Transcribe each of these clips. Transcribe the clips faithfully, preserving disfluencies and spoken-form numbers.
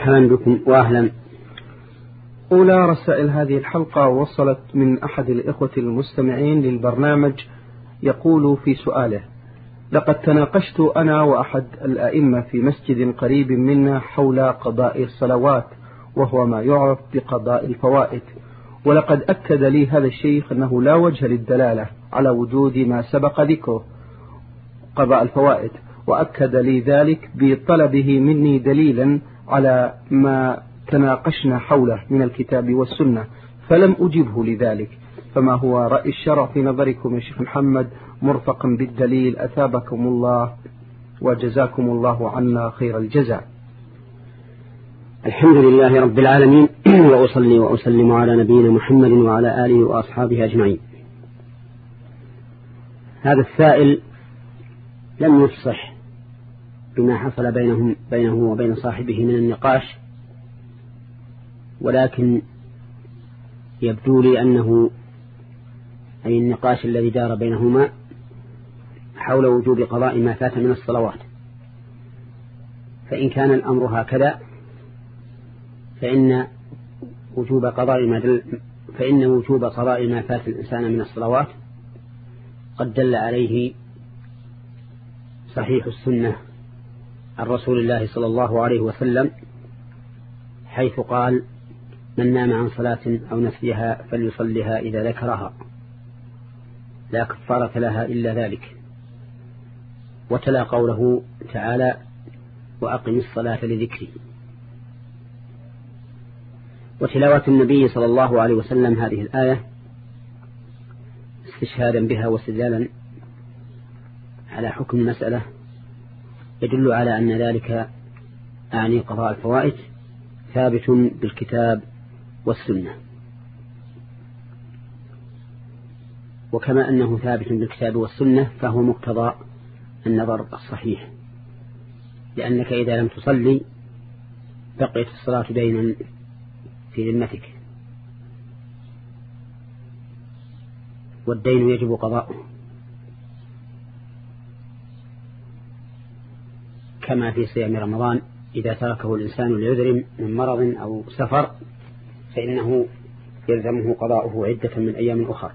مرحبا بكم وأهلا. أولى رسائل هذه الحلقة وصلت من أحد الإخوة المستمعين للبرنامج، يقول في سؤاله: لقد تناقشت أنا وأحد الأئمة في مسجد قريب منا حول قضاء الصلوات، وهو ما يعرف بقضاء الفوائد، ولقد أكد لي هذا الشيخ أنه لا وجه للدلالة على وجود ما سبق ذكره قضاء الفوائد، وأكد لي ذلك بطلبه مني دليلا على ما تناقشنا حوله من الكتاب والسنة، فلم أجبه لذلك. فما هو رأي الشرع في نظركم يا شيخ محمد مرفقا بالدليل؟ أثابكم الله وجزاكم الله عنا خير الجزاء. الحمد لله رب العالمين، وأصلي وأسلم على نبينا محمد وعلى آله وأصحابه أجمعين. هذا السائل لم يفصح بما حصل بينهم بينه وبين صاحبه من النقاش، ولكن يبدو لي أنه أي النقاش الذي دار بينهما حول وجوب قضاء ما فات من الصلوات. فإن كان الأمر هكذا فإن وجوب قضاء ما دل فإن وجوب قضاء ما فات الإنسان من الصلوات قد دل عليه صحيح السنة عن رسول الله صلى الله عليه وسلم، حيث قال: من نام عن صلاة أو نسيها فليصلها إذا ذكرها، لا كفارة لها إلا ذلك. وتلا قوله تعالى: وأقم الصلاة لذكري. وتلاوة النبي صلى الله عليه وسلم هذه الآية استشهادا بها واستدلالا على حكم المسألة يدل على أن ذلك أعني قضاء الفوائد ثابت بالكتاب والسنة. وكما أنه ثابت بالكتاب والسنة فهو مقتضى النظر الصحيح، لأنك إذا لم تصلي بقيت الصلاة دينا في ذمتك، والدين يجب قضاؤه، كما في صيام رمضان إذا تركه الإنسان لعذر من مرض أو سفر فإنه يلزمه قضاؤه عدة من أيام أخرى.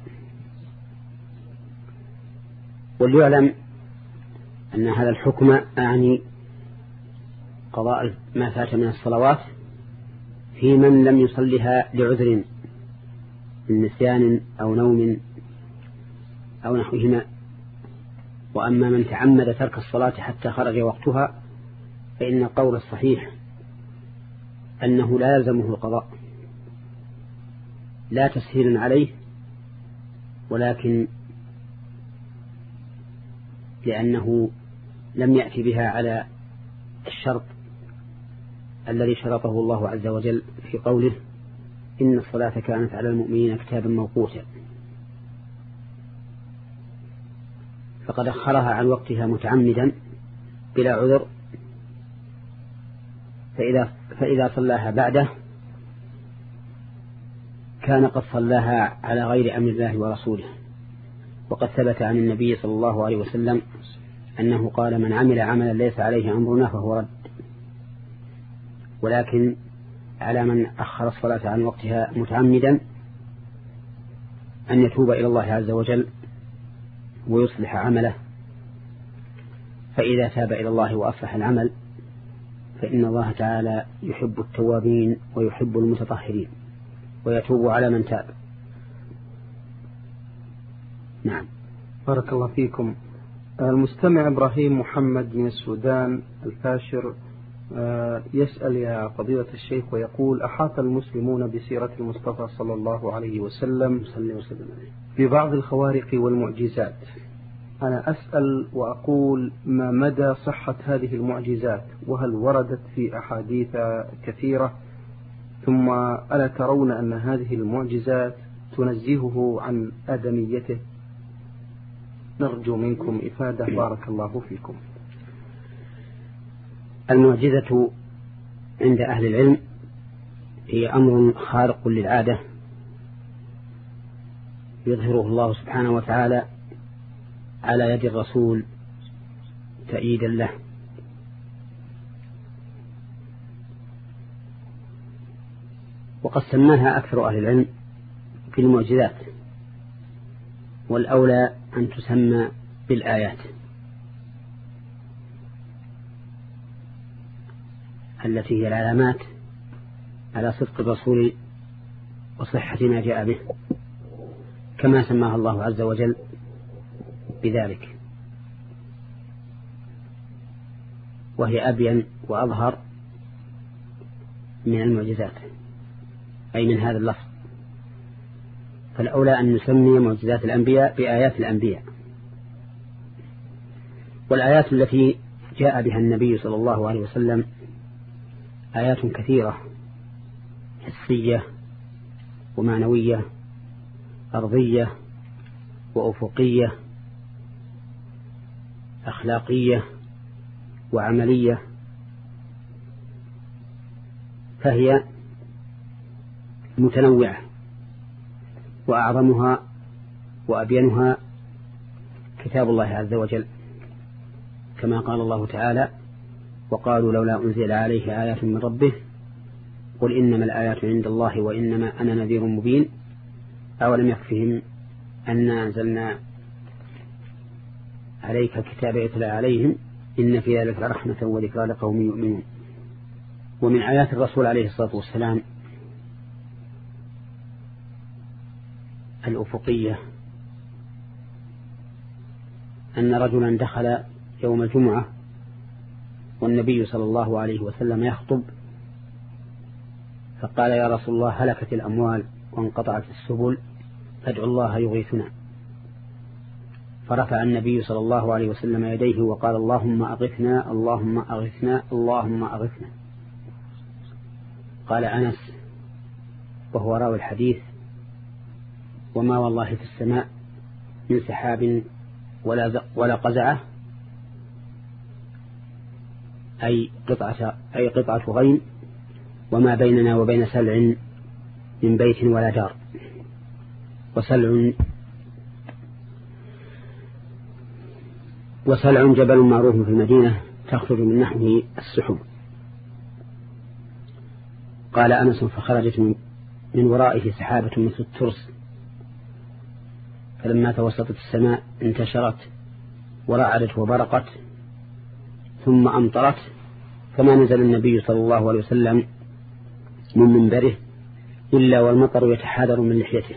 وليعلم أن هذا الحكم أعني قضاء ما فات من الصلوات في من لم يصلها لعذر من نسيان أو نوم أو نحوهما. وأما من تعمد ترك الصلاة حتى خرج وقتها فإن القول الصحيح أنه لا يلزمه القضاء، لا تسهيل عليه، ولكن لأنه لم يأتي بها على الشرط الذي شرطه الله عز وجل في قوله: إن الصلاة كانت على المؤمنين كتابا موقوتا. فقد أخرها عن وقتها متعمدا بلا عذر، فإذا, فإذا صلاها بعده كان قد صلاها على غير أمر الله ورسوله. وقد ثبت عن النبي صلى الله عليه وسلم أنه قال: من عمل عملا ليس عليه أمرنا فهو رد. ولكن على من أخر الصلاة عن وقتها متعمدا أن يتوب إلى الله عز وجل ويصلح عمله، فإذا تاب إلى الله وأصلح العمل فإن الله تعالى يحب التوابين ويحب المتطهرين ويتوب على من تاب. نعم. بارك الله فيكم. المستمع إبراهيم محمد من السودان الفاشر يسأل يا فضيلة الشيخ ويقول: أحاط المسلمون بسيرة المصطفى صلى الله عليه وسلم ببعض الخوارق والمعجزات. أنا أسأل وأقول: ما مدى صحة هذه المعجزات؟ وهل وردت في أحاديث كثيرة؟ ثم ألا ترون أن هذه المعجزات تنزهه عن آدميته؟ نرجو منكم إفادة بارك الله فيكم. المعجزة عند أهل العلم هي أمر خارق للعادة يظهره الله سبحانه وتعالى على يد الرسول تأييدا له. وقد سماها أكثر أهل العلم في المعجزات، والأولى أن تسمى بالآيات التي هي العلامات على صدق الرسول وصحة ما جاء به، كما سماها الله عز وجل بذلك، وهي أبين وأظهر من المعجزات، أي من هذا اللفظ. فالأولى أن نسمي معجزات الأنبياء بآيات الأنبياء. والآيات التي جاء بها النبي صلى الله عليه وسلم آيات كثيرة، حسية ومعنوية، أرضية وأفقية، أخلاقية وعملية، فهي متنوعة، وأعظمها وأبينها كتاب الله عز وجل، كما قال الله تعالى: وقالوا لولا أنزل عليه آيات من ربه قل إنما الآيات عند الله وإنما أنا نذير مبين أولم يكفهم أنا أنزلنا عليك الكتاب يتلى عليهم إن في ذلك رحمة وذكرى لقوم يؤمنون. ومن آيات الرسول عليه الصلاة والسلام الأفقية أن رجلا دخل يوم الجمعة والنبي صلى الله عليه وسلم يخطب، فقال: يا رسول الله، هلكت الأموال وانقطعت السبل، فادعوا الله يغيثنا. فرفع النبي صلى الله عليه وسلم يديه وقال: اللهم أغثنا اللهم أغثنا اللهم أغثنا. قال أنس وهو راوي الحديث: وما والله في السماء من سحاب ولا ولا قزعة، أي قطعة أي قطعة غيم، وما بيننا وبين سلع من بيت ولا دار. وسلع وسلع جبل معروف في المدينة تخرج من نحوه السحب. قال أنس: فخرجت من ورائه سحابة مثل الترس، فلما توسطت السماء انتشرت ورعدت وبرقت ثم أمطرت، فما نزل النبي صلى الله عليه وسلم من منبره إلا والمطر يتحادر من لحيته،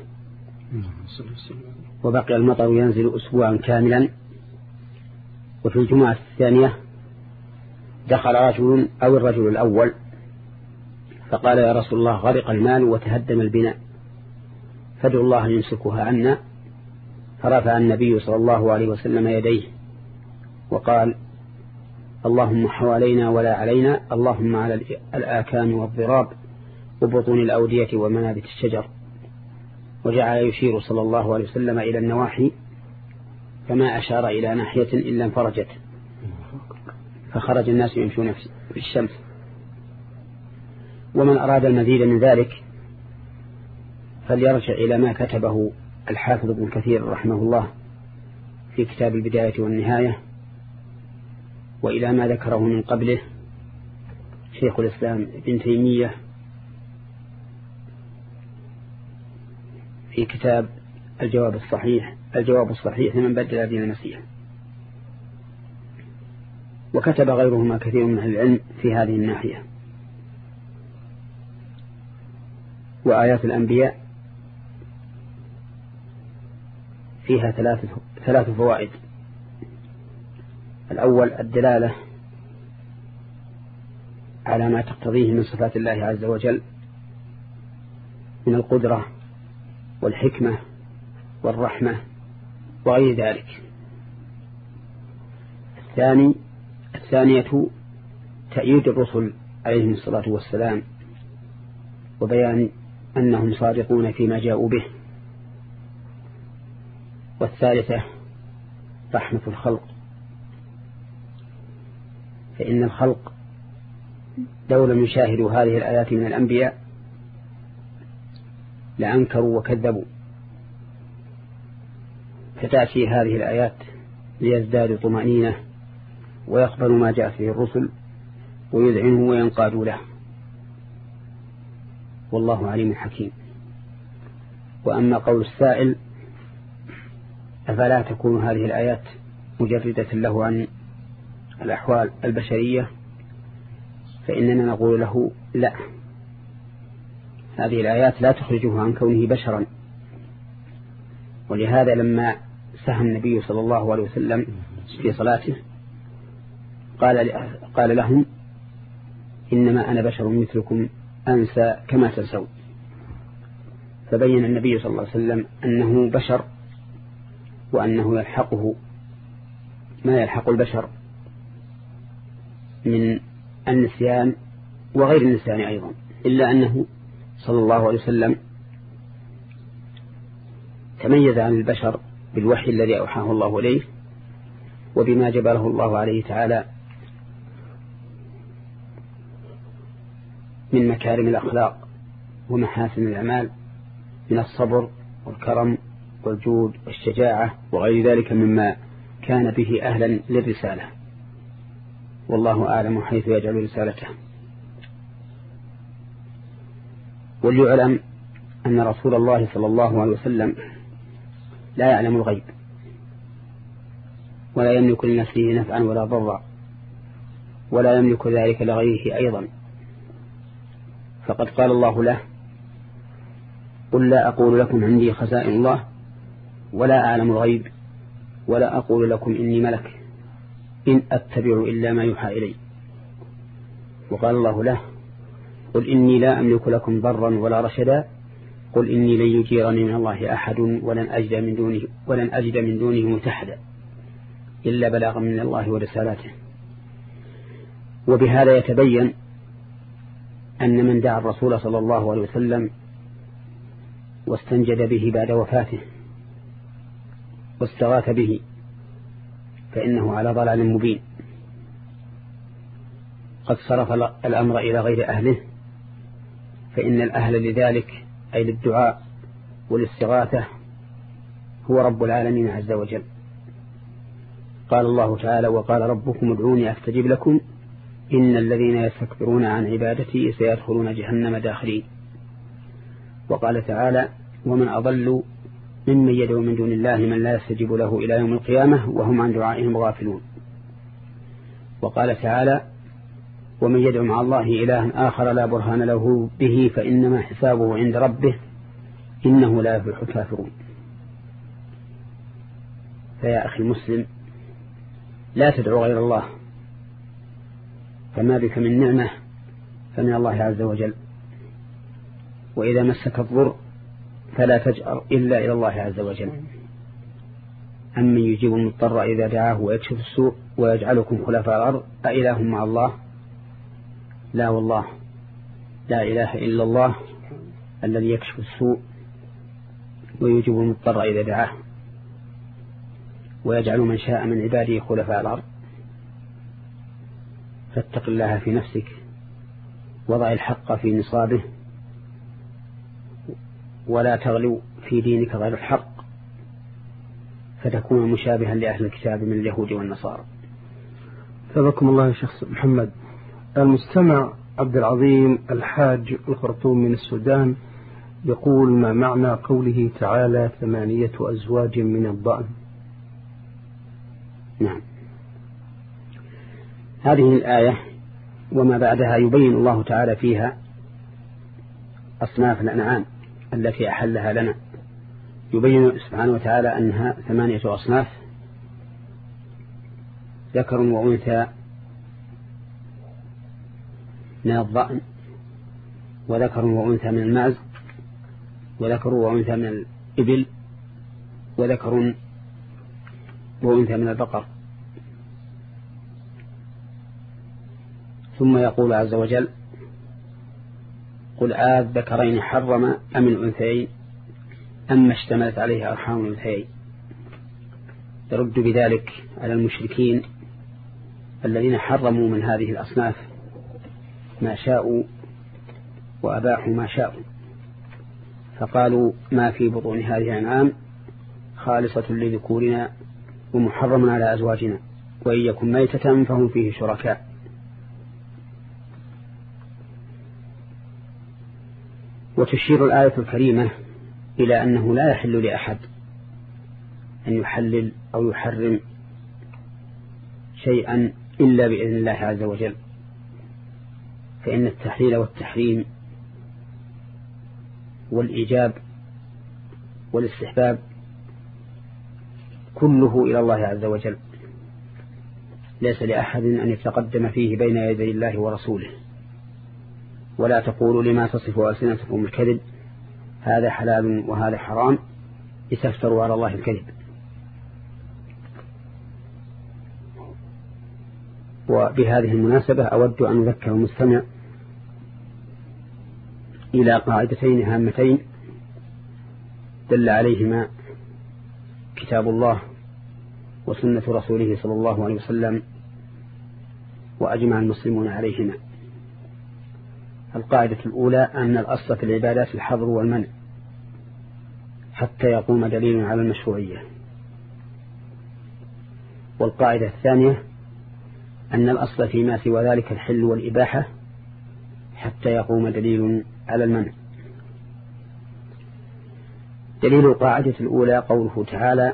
وبقي المطر ينزل أسبوعا كاملا. وفي الجمعة الثانية دخل رجل أو الرجل الأول فقال: يا رسول الله، غرق المال وتهدم البناء، فادعوا الله يمسكها عنا. فرفع النبي صلى الله عليه وسلم يديه وقال: اللهم حوالينا ولا علينا، اللهم على الآكام والضراب وبطون الأودية ومنابت الشجر. وجعل يشير صلى الله عليه وسلم إلى النواحي، فما أشار إلى ناحية إلا انفرجت، فخرج الناس يمشون في الشمس. ومن أراد المزيد من ذلك فليرجع إلى ما كتبه الحافظ ابن كثير رحمه الله في كتاب البداية والنهاية، وإلى ما ذكره من قبله شيخ الإسلام ابن تيمية في كتاب الجواب الصحيح الجواب الصحيح لمن بدل دين المسيح. وكتب غيرهما كثير من أهل العلم في هذه الناحية. وآيات الأنبياء فيها ثلاث ثلاث فوائد. الأول الدلالة على ما تقتضيه من صفات الله عز وجل من القدرة والحكمة والرحمة وغير ذلك. الثاني الثانية تأييد الرسل عليهم الصلاة والسلام وبيان أنهم صادقون فيما جاءوا به. والثالثة رحمة الخلق، فإن الخلق لو لم يشاهدوا هذه الآيات من الأنبياء لأنكروا وكذبوا، فتأتي هذه الآيات ليزدادوا طمأنينة ويقبلوا ما جاء فيه الرسل ويذعنوا وينقادوا له. والله عليم حكيم. وأما قول السائل أفلا تكون هذه الآيات مجردة له عن الأحوال البشرية، فإننا نقول له لا، هذه الآيات لا تخرجه عن كونه بشرا. ولهذا لما سهى النبي صلى الله عليه وسلم في صلاته قال قال لهم إنما أنا بشر مثلكم أنسى كما تنسون. فبين النبي صلى الله عليه وسلم أنه بشر، وأنه يلحقه ما يلحق البشر من النسيان وغير النسيان أيضا، إلا أنه صلى الله عليه وسلم تميز عن البشر بالوحي الذي أوحاه الله إليه، وبما جبله الله عليه تعالى من مكارم الأخلاق ومحاسن الأعمال من الصبر والكرم والجود والشجاعة وغير ذلك مما كان به أهلا للرسالة. والله أعلم حيث يجعل رسالته. وليعلم أن رسول الله صلى الله عليه وسلم لا يعلم الغيب، ولا يملك لنفسه نفعا ولا ضرا، ولا يملك ذلك لغيره أيضا. فقد قال الله له قل لا أقول لكم عندي خزائن الله ولا أعلم الغيب ولا أقول لكم إني ملك إن أتبع إلا ما يوحى إلي. وقال الله له قل إني لا أملك لكم ضرا ولا رشدا قل إني لن يجيرني من الله أحد ولن أجد من دونه ولن أجد من دونه ملتحدا إلا بلاغا من الله ورسالاته. وبهذا يتبين أن من دعا الرسول صلى الله عليه وسلم واستنجد به بعد وفاته واستغاث به فإنه على ضلال مبين، قد صرف الأمر إلى غير أهله، فإن الأهل لذلك أي للدعاء والاستغاثة هو رب العالمين عز وجل. قال الله تعالى وقال ربكم ادعوني أستجب لكم إن الذين يستكبرون عن عبادتي سيدخلون جهنم داخلين. وقال تعالى ومن أضل ممن يدعو من دون الله من لا يستجيب له إلى يوم القيامة وهم عن دعائهم غافلون. وقال تعالى ومن يدعو مع الله إلها آخر لا برهان له به فإنما حسابه عند ربه إنه لا يفلح الكافرون. فيا أخي المسلم لا تدعو غير الله، فما بك من نعمة فمن الله عز وجل، وإذا مسك الضر فلا تجأر إلا إلى الله عز وجل. أمن يجيب المضطر إذا دعاه ويكشف السوء ويجعلكم خلفاء الأرض أإله مع الله؟ لا والله، لا إله إلا الله الذي يكشف السوء ويجيب المضطر إذا دعاه ويجعل من شاء من عباده خلفاء الأرض. فاتق الله في نفسك، وضع الحق في نصابه، ولا تغلو في دينك غير الحق فتكون مشابها لأهل الكتاب من اليهود والنصارى. ثبكم الله يا شيخ محمد. المستمع عبد العظيم الحاج الخرطوم من السودان يقول ما معنى قوله تعالى ثمانية أزواج من الضأن؟ نعم، هذه الآية وما بعدها يبين الله تعالى فيها أصناف الأنعام التي أحلها لنا. يبين سبحانه وتعالى أنها ثمانية أصناف، ذكر وأنثى من الضأن، وذكر وأنثى من المعز، وذكر وأنثى من الإبل، وذكر وأنثى من البقر. ثم يقول عز وجل قل آذكرين حرم أم الأنثيين أما اشتملت عليه أرحام الأنثيين. يرد بذلك على المشركين الذين حرموا من هذه الأصناف ما شاءوا وأباحوا ما شاءوا، فقالوا ما في بطون هذه الأنعام خالصة لذكورنا ومحرم على أزواجنا وإن يكن ميتة فهم فيه شركاء. وتشير الآية الكريمة إلى أنه لا يحل لأحد أن يحلل أو يحرم شيئا إلا بإذن الله عز وجل، فإن التحليل والتحريم والإيجاب والاستحباب كله إلى الله عز وجل، ليس لأحد أن يتقدم فيه بين يدي الله ورسوله. ولا تقولوا لما تصف ألسنتكم الكذب هذا حلال وهذا حرام لتفتروا على الله الكذب. وبهذه المناسبة أود أن أذكر المستمع إلى قاعدتين هامتين دل عليهما كتاب الله وسنة رسوله صلى الله عليه وسلم وأجمع المسلمون عليهما. القاعدة الأولى أن الأصل في العبادات الحظر والمنع حتى يقوم دليل على المشروعية. والقاعدة الثانية أن الأصل فيما سوى ذلك الحل والإباحة حتى يقوم دليل على المنع. دليل القاعدة الأولى قوله تعالى: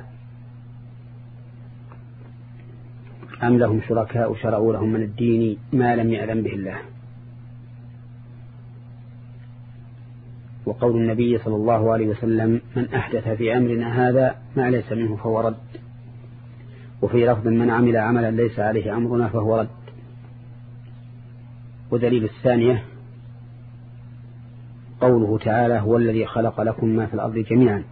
أم لهم شركاء شرعوا لهم من الدين ما لم يأذن به الله. وقول النبي صلى الله عليه وسلم: من أحدث في أمرنا هذا ما ليس منه فهو رد. وفي لفظ: من عمل عملا ليس عليه أمرنا فهو رد. ودليل الثانية قوله تعالى: هو الذي خلق لكم ما في الأرض جميعا.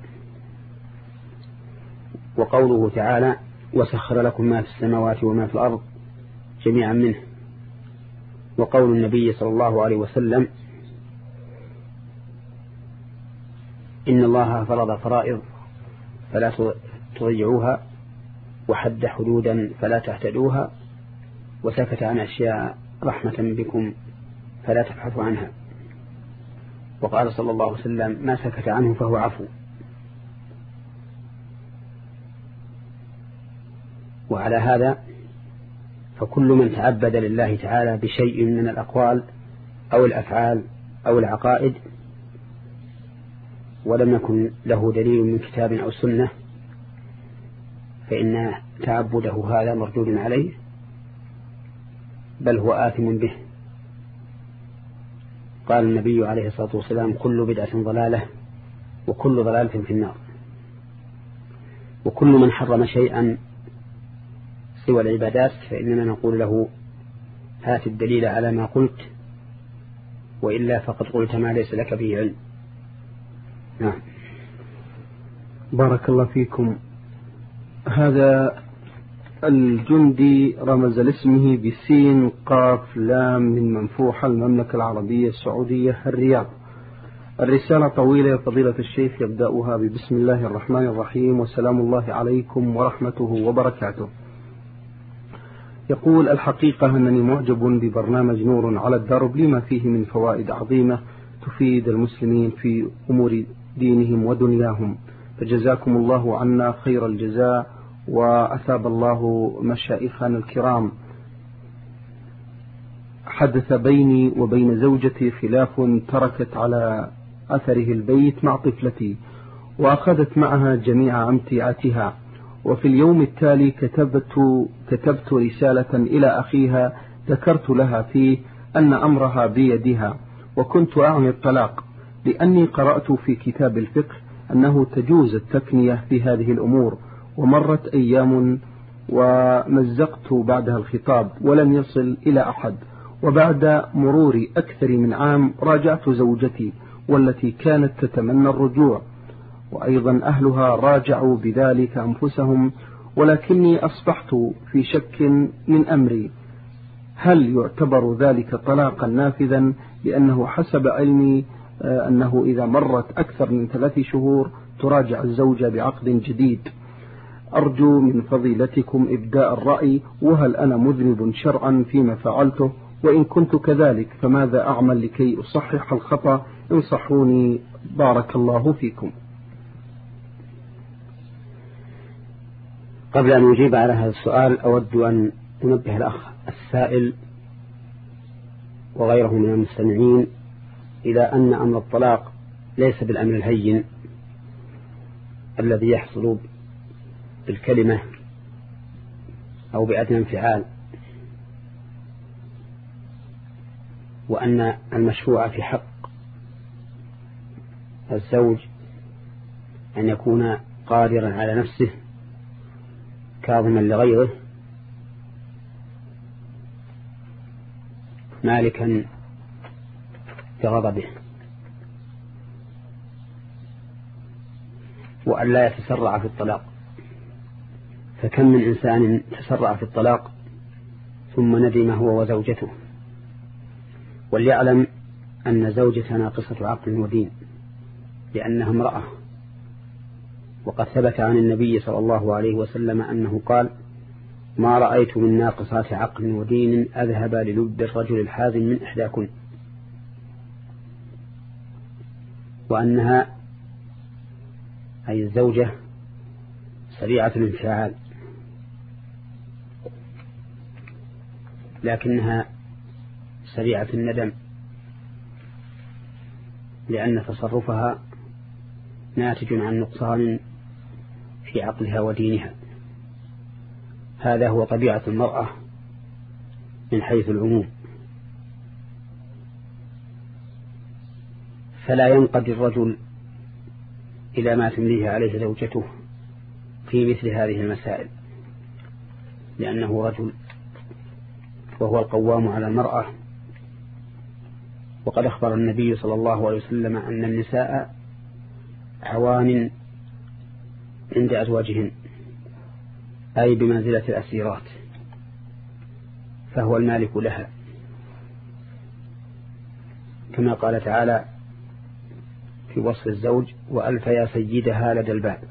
وقوله تعالى: وسخر لكم ما في السماوات وما في الأرض جميعا منه. وقول النبي صلى الله عليه وسلم: إن الله فرض فرائض فلا تضيعوها وحد حدودا فلا تعتدوها وسكت عن أشياء رحمة بكم فلا تبحثوا عنها. وقال صلى الله عليه وسلم: ما سكت عنه فهو عفو. وعلى هذا فكل من تعبد لله تعالى بشيء من الأقوال أو الأفعال أو العقائد ولم يكن له دليل من كتاب أو سنة فإن تعبده هذا مردود عليه، بل هو آثم به. قال النبي عليه الصلاة والسلام: كل بدعة ضلالة وكل ضلالة في النار. وكل من حرم شيئا سوى العبادات فإننا نقول له: هات الدليل على ما قلت، وإلا فقد قلت ما ليس لك به علم. نعم. بارك الله فيكم. هذا الجندي رمز لاسمه بسين قاف لام من منفوحة المملكة العربية السعودية الرياض. الرسالة طويلة يا فضيلة الشيخ، يبدأها ببسم الله الرحمن الرحيم وسلام الله عليكم ورحمته وبركاته. يقول: الحقيقة أنني معجب ببرنامج نور على الدرب لما فيه من فوائد عظيمة تفيد المسلمين في أمور دينهم ودنياهم، فجزاكم الله عنا خير الجزاء وأثاب الله مشايخنا الكرام. حدث بيني وبين زوجتي خلاف تركت على أثره البيت مع طفلتي وأخذت معها جميع أمتعتها، وفي اليوم التالي كتبت, كتبت رسالة إلى أخيها ذكرت لها فيه أن أمرها بيدها، وكنت أعني الطلاق لأني قرأت في كتاب الفقه أنه تجوز التكنية في هذه الأمور. ومرت أيام ومزقت بعدها الخطاب ولم يصل إلى أحد، وبعد مرور أكثر من عام راجعت زوجتي والتي كانت تتمنى الرجوع، وأيضا أهلها راجعوا بذلك أنفسهم، ولكني أصبحت في شك من أمري، هل يعتبر ذلك طلاقا نافذا؟ لأنه حسب علمي أنه إذا مرت أكثر من ثلاث شهور تراجع الزوجة بعقد جديد. أرجو من فضيلتكم إبداء الرأي، وهل أنا مذنب شرعا فيما فعلته؟ وإن كنت كذلك فماذا أعمل لكي أصحح الخطأ؟ انصحوني بارك الله فيكم. قبل أن أجيب على هذا السؤال أود أن أنبه الأخ السائل وغيره من المستمعين إلى أن أمر الطلاق ليس بالأمر الهين الذي يحصل بالكلمة أو بأدنى انفعال، وأن المشروع في حق الزوج أن يكون قادرا على نفسه كاظما لغيره مالكا بغضبه، وأن لا يتسرع في الطلاق. فكم من إنسان تسرع في الطلاق ثم ندم هو وزوجته. وليعلم أن زوجته ناقصة عقل ودين لأنها امرأة، وقد ثبت عن النبي صلى الله عليه وسلم أنه قال: ما رأيت من ناقصات عقل ودين أذهب للب الرجل الحازم من إحداكن، وأنها أي الزوجة سريعة الانفعال، لكنها سريعة الندم، لأن تصرفها ناتج عن نقصان في عقلها ودينها. هذا هو طبيعة المرأة من حيث العموم. فلا ينقضي الرجل إلى ما تمليه عليه زوجته في مثل هذه المسائل، لأنه رجل وهو القوام على المرأة. وقد أخبر النبي صلى الله عليه وسلم أن النساء عوان عند أزواجهن، أي بمنزلة الأسيرات، فهو المالك لها، كما قال تعالى في وصف الزوج: وألف يا سيدها لدى الباب.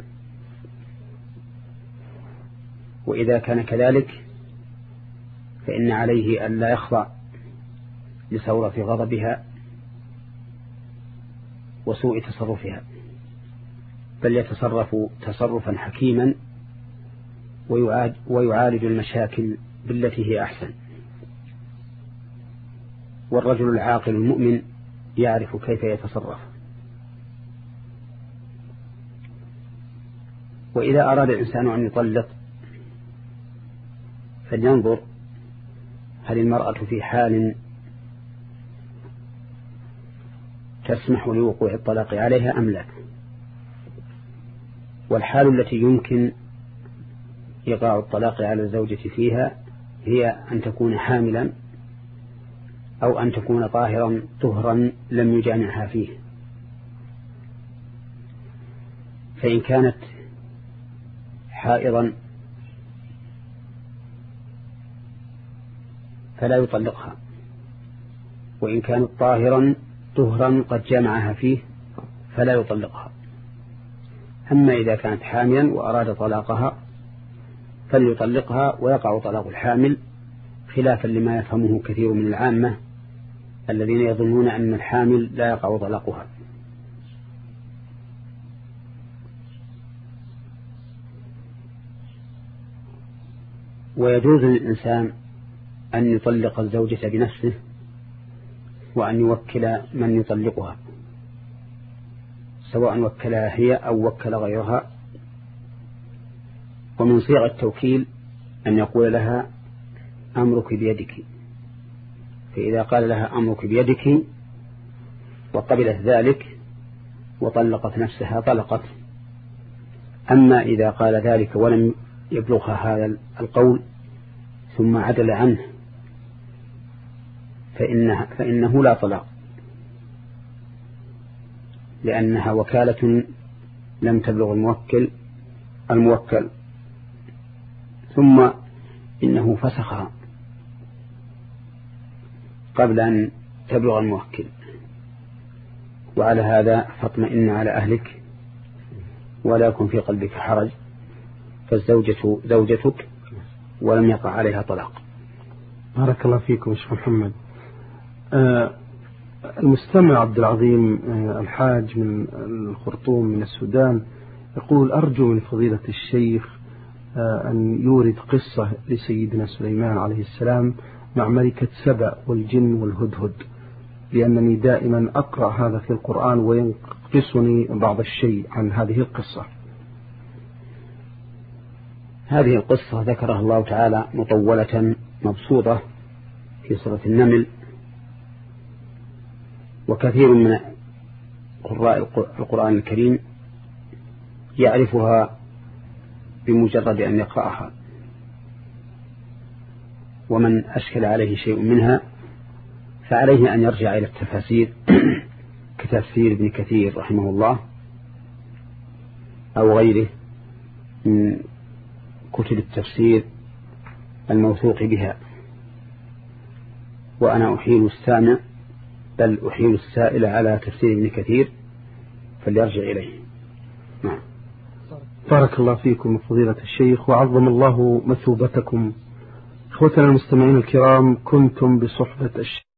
وإذا كان كذلك فإن عليه أن لا يخضع لثورة غضبها وسوء تصرفها، بل يتصرف تصرفا حكيما ويعالج المشاكل بالتي هي أحسن. والرجل العاقل المؤمن يعرف كيف يتصرف. وإذا أراد الإنسان أن يطلق فلينظر هل المرأة في حال تسمح لوقوع الطلاق عليها أم لا. والحال التي يمكن إيقاع الطلاق على الزوجة فيها هي أن تكون حاملا أو أن تكون طاهرا طهرا لم يجامعها فيه. فإن كانت حائضا فلا يطلقها، وإن كانت طاهرا طهرا قد جامعها فيه فلا يطلقها. أما إذا كانت حاملا وأراد طلاقها فليطلقها ويقع طلاق الحامل، خلافا لما يفهمه كثير من العامة الذين يظنون أن الحامل لا يقع طلاقها. ويجوز للإنسان أن يطلق الزوجة بنفسه وأن يوكل من يطلقها، سواء وكلها هي أو وكل غيرها. ومن صيغ التوكيل أن يقول لها أمرك بيدك، فإذا قال لها أمرك بيدك وقبلت ذلك وطلقت نفسها طلقت. أما إذا قال ذلك ولم يبلغها هذا القول ثم عدل عنه فإنه, فإنه لا طلاق، لأنها وكالة لم تبلغ الموكل الموكل ثم إنه فسخها قبل أن تبلغ الموكل. وعلى هذا فاطمئن على أهلك ولا يكن في قلبك حرج، فالزوجة زوجتك ولم يقع عليها طلاق. بارك الله فيكم شيخ محمد. آه المستمع عبد العظيم آه الحاج من الخرطوم من السودان يقول: أرجو من فضيلة الشيخ آه أن يورد قصة لسيدنا سليمان عليه السلام مع ملكة سبأ والجن والهدهد، لأنني دائما أقرأ هذا في القرآن قصني بعض الشيء عن هذه القصة. هذه القصة ذكرها الله تعالى مطولة مبسوطة في سورة النمل، وكثير من قراء القرآن الكريم يعرفها بمجرد أن يقرأها، ومن أشكل عليه شيء منها فعليه أن يرجع إلى التفاسير كتفسير ابن كثير رحمه الله أو غيره من كتب التفسير الموثوق بها. وأنا أحيل السامع بل أحيل السائل على تفسير ابن كثير فليرجع إليه. نعم. بارك الله فيكم فضيلة الشيخ وعظم الله مثوبتكم. إخوتنا المستمعين الكرام، كنتم بصحبة الشيخ